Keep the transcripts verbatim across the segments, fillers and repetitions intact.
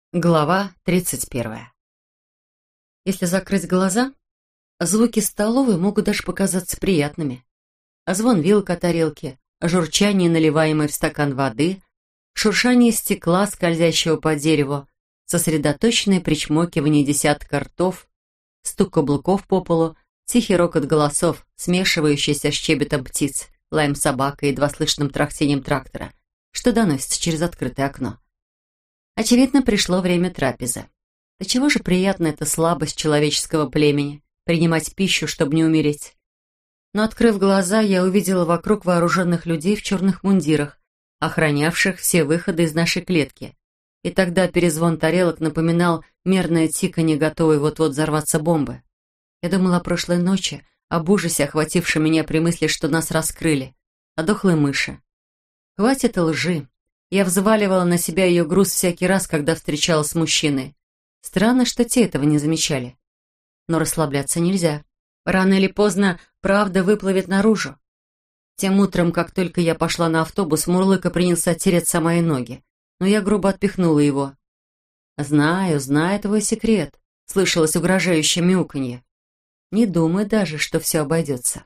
Глава тридцать первая. Если закрыть глаза, звуки столовой могут даже показаться приятными. Звон вилок о тарелке, журчание наливаемой в стакан воды, шуршание стекла, скользящего по дереву, сосредоточенное причмокивание десятка ртов, стук каблуков по полу, тихий рокот голосов, смешивающийся с щебетом птиц, лаем собак и едва слышным трахтением трактора, что доносится через открытое окно. Очевидно, пришло время трапезы. До чего же приятна эта слабость человеческого племени, принимать пищу, чтобы не умереть. Но, открыв глаза, я увидела вокруг вооруженных людей в черных мундирах, охранявших все выходы из нашей клетки. И тогда перезвон тарелок напоминал мерное тиканье, готовой вот-вот взорваться бомбы. Я думала о прошлой ночи, об ужасе, охватившем меня при мысли, что нас раскрыли, о дохлой мыши. Хватит лжи. Я взваливала на себя ее груз всякий раз, когда встречалась с мужчиной. Странно, что те этого не замечали. Но расслабляться нельзя. Рано или поздно правда выплывет наружу. Тем утром, как только я пошла на автобус, Мурлыка принялся тереть о мои ноги, но я грубо отпихнула его. «Знаю, знаю твой секрет», — слышалось угрожающее мяуканье. «Не думай даже, что все обойдется».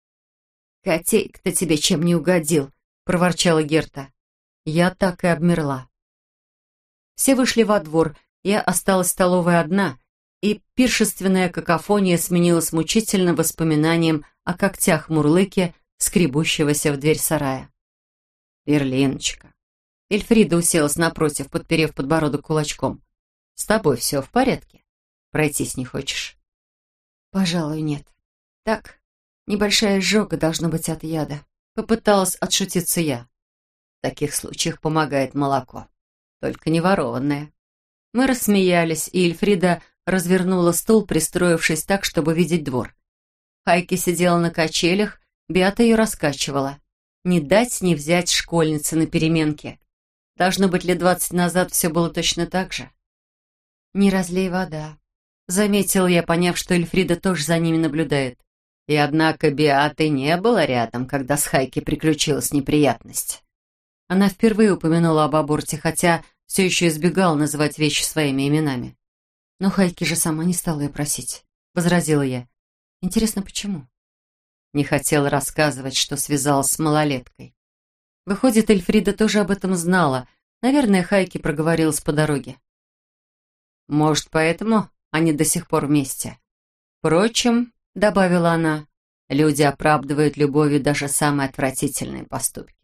«Котейка-то тебе чем не угодил?» — проворчала Герта. Я так и обмерла. Все вышли во двор, я осталась в столовой одна, и пиршественная какофония сменилась мучительным воспоминанием о когтях Мурлыки, скребущегося в дверь сарая. «Берлиночка». Эльфрида уселась напротив, подперев подбородок кулачком. «С тобой все в порядке? Пройтись не хочешь?» «Пожалуй, нет. Так, небольшая изжога должна быть от яда». Попыталась отшутиться я. В таких случаях помогает молоко, только не ворованное. Мы рассмеялись, и Эльфрида развернула стул, пристроившись так, чтобы видеть двор. Хайки сидела на качелях, Беата ее раскачивала. Не дать не взять школьницы на переменке. Должно быть, лет двадцать назад все было точно так же. «Не разлей вода», — заметила я, поняв, что Эльфрида тоже за ними наблюдает. И однако Беаты не было рядом, когда с Хайки приключилась неприятность. Она впервые упомянула об аборте, хотя все еще избегала называть вещи своими именами. «Но Хайки же сама не стала ее просить», — возразила я. «Интересно, почему?» Не хотела рассказывать, что связалась с малолеткой. Выходит, Эльфрида тоже об этом знала. Наверное, Хайки проговорилась по дороге. «Может, поэтому они до сих пор вместе. Впрочем, — добавила она, — люди оправдывают любовью даже самые отвратительные поступки».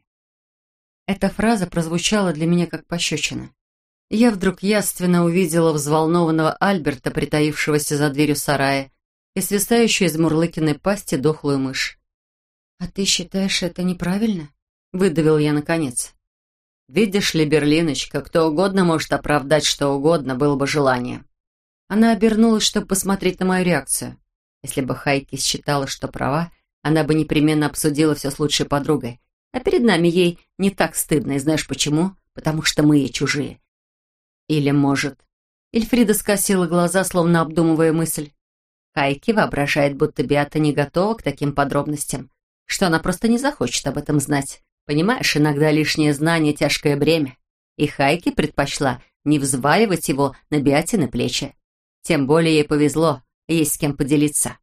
Эта фраза прозвучала для меня как пощечина. Я вдруг явственно увидела взволнованного Альберта, притаившегося за дверью сарая, и свисающую из Мурлыкиной пасти дохлую мышь. «А ты считаешь это неправильно?» — выдавил я наконец. «Видишь ли, Берлиночка, кто угодно может оправдать что угодно, было бы желание». Она обернулась, чтобы посмотреть на мою реакцию. Если бы Хайки считала, что права, она бы непременно обсудила все с лучшей подругой. А перед нами ей не так стыдно, и знаешь почему? Потому что мы ей чужие. Или, может... Эльфрида скосила глаза, словно обдумывая мысль. Хайки воображает, будто Беата не готова к таким подробностям, что она просто не захочет об этом знать. Понимаешь, иногда лишнее знание — тяжкое бремя. И Хайки предпочла не взваливать его на Беатины плечи. Тем более ей повезло, есть с кем поделиться.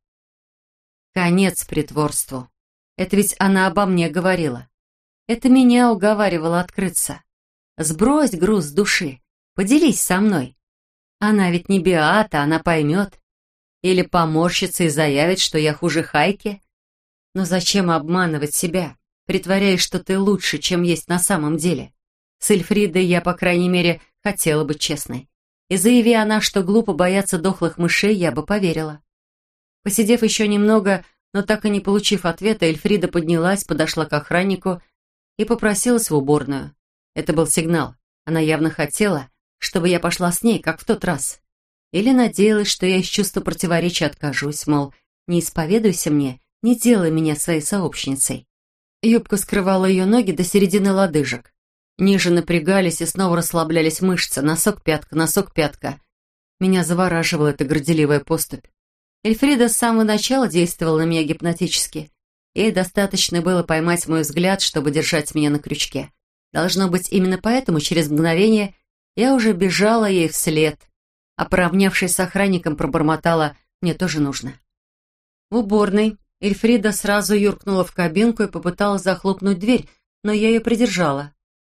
Конец притворству. Это ведь она обо мне говорила. Это меня уговаривало открыться. Сбрось груз с души, поделись со мной. Она ведь не Беата, она поймет. Или поморщится и заявит, что я хуже Хайки. Но зачем обманывать себя, притворяясь, что ты лучше, чем есть на самом деле? С Эльфридой я, по крайней мере, хотела быть честной. И заяви она, что глупо бояться дохлых мышей, я бы поверила. Посидев еще немного, но так и не получив ответа, Эльфрида поднялась, подошла к охраннику и попросилась в уборную. Это был сигнал. Она явно хотела, чтобы я пошла с ней, как в тот раз. Или надеялась, что я из чувства противоречия откажусь, мол, не исповедуйся мне, не делай меня своей сообщницей. Юбка скрывала ее ноги до середины лодыжек. Ниже напрягались и снова расслаблялись мышцы, носок-пятка, носок-пятка. Меня завораживала эта горделивая поступь. Эльфрида с самого начала действовала на меня гипнотически. Ей достаточно было поймать мой взгляд, чтобы держать меня на крючке. Должно быть, именно поэтому через мгновение Я уже бежала ей вслед, а поравнявшись с охранником, пробормотала: «Мне тоже нужно». В уборной Эльфрида сразу юркнула в кабинку и попыталась захлопнуть дверь, но я ее придержала.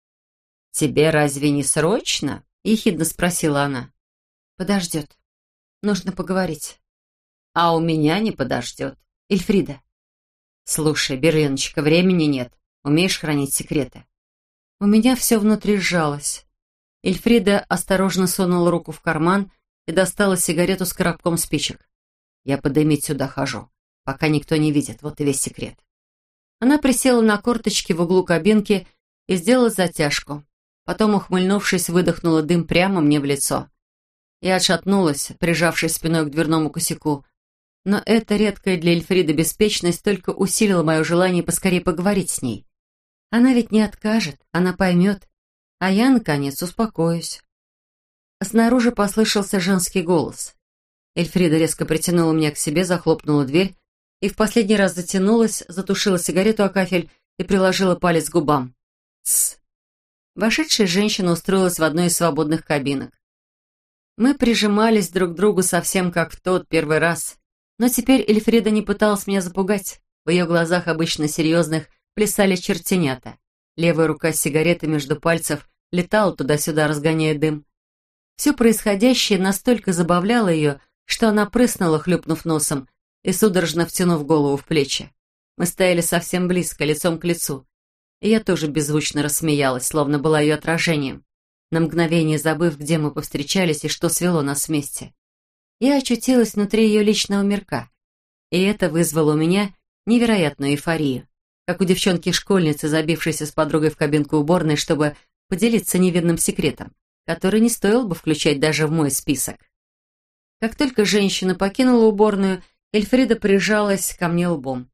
«Тебе разве не срочно?» — ехидно спросила она. «Подождет. Нужно поговорить». «А у меня не подождет. Эльфрида». «Слушай, Берлиночка, времени нет. Умеешь хранить секреты?» У меня все внутри сжалось. Эльфрида осторожно сунула руку в карман и достала сигарету с коробком спичек. «Я подымить сюда хожу, пока никто не видит. Вот и весь секрет». Она присела на корточки в углу кабинки и сделала затяжку. Потом, ухмыльнувшись, выдохнула дым прямо мне в лицо. Я отшатнулась, прижавшись спиной к дверному косяку. Но эта редкая для Эльфриды беспечность только усилила мое желание поскорее поговорить с ней. Она ведь не откажет, она поймет, а я, наконец, успокоюсь. Снаружи послышался женский голос. Эльфрида резко притянула меня к себе, захлопнула дверь и в последний раз затянулась, затушила сигарету о кафель и приложила палец к губам. «Тсс». Вошедшая женщина устроилась в одной из свободных кабинок. Мы прижимались друг к другу совсем как в тот первый раз, но теперь Эльфрида не пыталась меня запугать. В ее глазах, обычно серьезных, плясали чертенята. Левая рука с сигаретой между пальцев летала туда-сюда, разгоняя дым. Все происходящее настолько забавляло ее, что она прыснула, хлюпнув носом, и судорожно втянув голову в плечи. Мы стояли совсем близко, лицом к лицу. И я тоже беззвучно рассмеялась, словно была ее отражением, на мгновение забыв, где мы повстречались и что свело нас вместе. Я очутилась внутри ее личного мирка, и это вызвало у меня невероятную эйфорию, как у девчонки-школьницы, забившейся с подругой в кабинку уборной, чтобы поделиться невинным секретом, который не стоило бы включать даже в мой список. Как только женщина покинула уборную, Эльфрида прижалась ко мне лбом.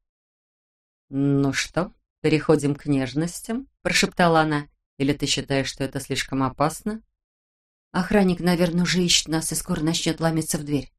«Ну что, переходим к нежностям?» – прошептала она. «Или ты считаешь, что это слишком опасно?» «Охранник, наверное, уже ищет нас и скоро начнет ломиться в дверь».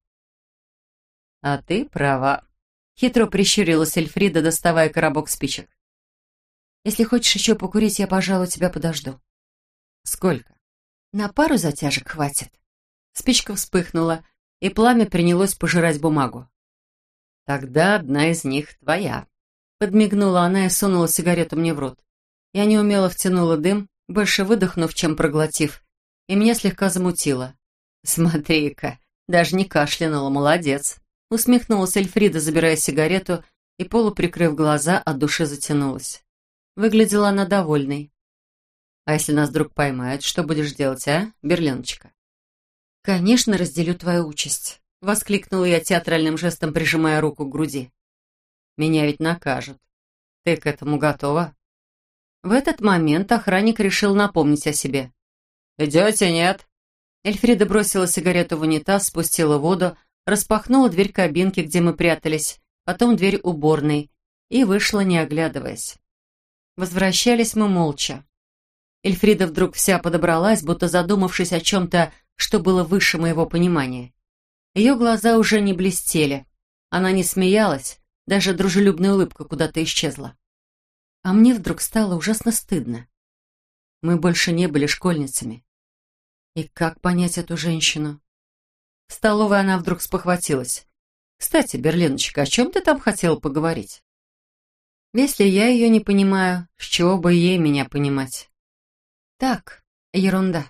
«А ты права», — хитро прищурилась Эльфрида, доставая коробок спичек. «Если хочешь еще покурить, я, пожалуй, тебя подожду». «Сколько?» «На пару затяжек хватит». Спичка вспыхнула, и пламя принялось пожирать бумагу. «Тогда одна из них твоя», — подмигнула она и сунула сигарету мне в рот. Я неумело втянула дым, больше выдохнув, чем проглотив, и меня слегка замутило. «Смотри-ка, даже не кашлянула, молодец», — усмехнулась Эльфрида, забирая сигарету, и, полуприкрыв глаза, от души затянулась. Выглядела она довольной. «А если нас вдруг поймают, что будешь делать, а, Берлиночка?» «Конечно, разделю твою участь», — воскликнула я театральным жестом, прижимая руку к груди. «Меня ведь накажут. Ты к этому готова?» В этот момент охранник решил напомнить о себе. «Идете, нет?» Эльфрида бросила сигарету в унитаз, спустила воду, распахнула дверь кабинки, где мы прятались, потом дверь уборной, и вышла, не оглядываясь. Возвращались мы молча. Эльфрида вдруг вся подобралась, будто задумавшись о чем-то, что было выше моего понимания. Ее глаза уже не блестели. Она не смеялась, даже дружелюбная улыбка куда-то исчезла. А мне вдруг стало ужасно стыдно. Мы больше не были школьницами. И как понять эту женщину? В столовой она вдруг спохватилась. «Кстати, Берлиночка, о чем ты там хотела поговорить?» Если я ее не понимаю, с чего бы ей меня понимать? Так, ерунда.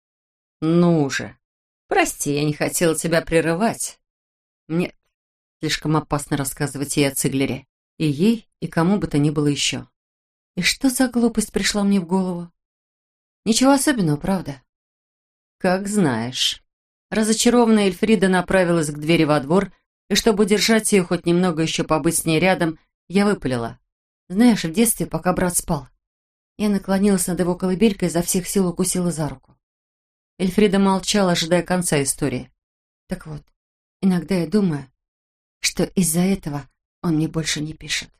Ну же. Прости, я не хотела тебя прерывать. Нет, слишком опасно рассказывать ей о Циглере. И ей, и кому бы то ни было еще. И что за глупость пришла мне в голову? Ничего особенного, правда? Как знаешь. Разочарованная Эльфрида направилась к двери во двор, и чтобы удержать ее, хоть немного еще побыть с ней рядом, я выпалила. Знаешь, в детстве, пока брат спал, я наклонилась над его колыбелькой и изо всех сил укусила за руку. Эльфрида молчала, ожидая конца истории. Так вот, иногда я думаю, что из-за этого он мне больше не пишет.